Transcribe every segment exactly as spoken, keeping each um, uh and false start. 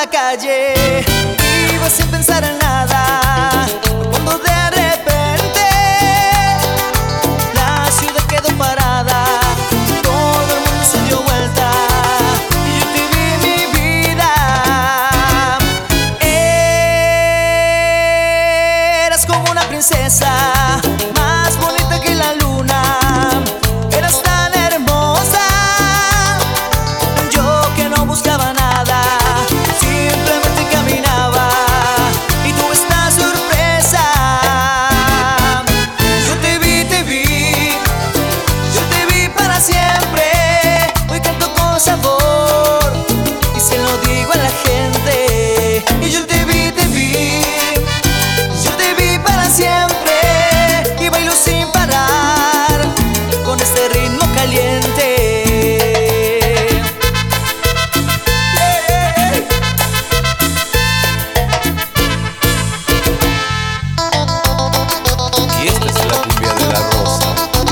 la calle, iba sin pensar en nada, cuando de repente la ciudad quedó parada, todo el mundo se dio vuelta y yo te vi mi vida. Eras como una princesa, más bonita que la luna. Eras tan hermosa, yo que no buscaba nada, simplemente caminaba y tuve esta sorpresa. Yo te vi, te vi, yo te vi para siempre. Hoy canto con sabor y se lo digo a la gente. Y yo te vi, te vi, yo te vi para siempre y bailo sin parar con este ritmo caliente. Y esta es la cumbia de la rosa.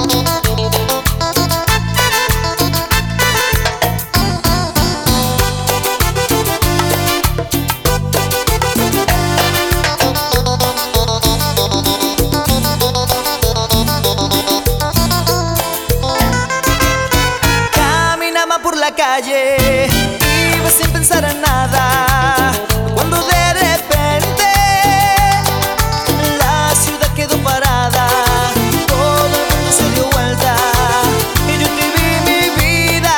Caminaba por la calle, iba sin pensar en nada, cuando de repente la ciudad quedó parada, todo el mundo se dio vuelta y yo te vi mi vida.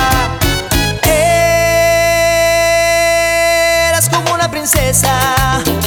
Eras como una princesa,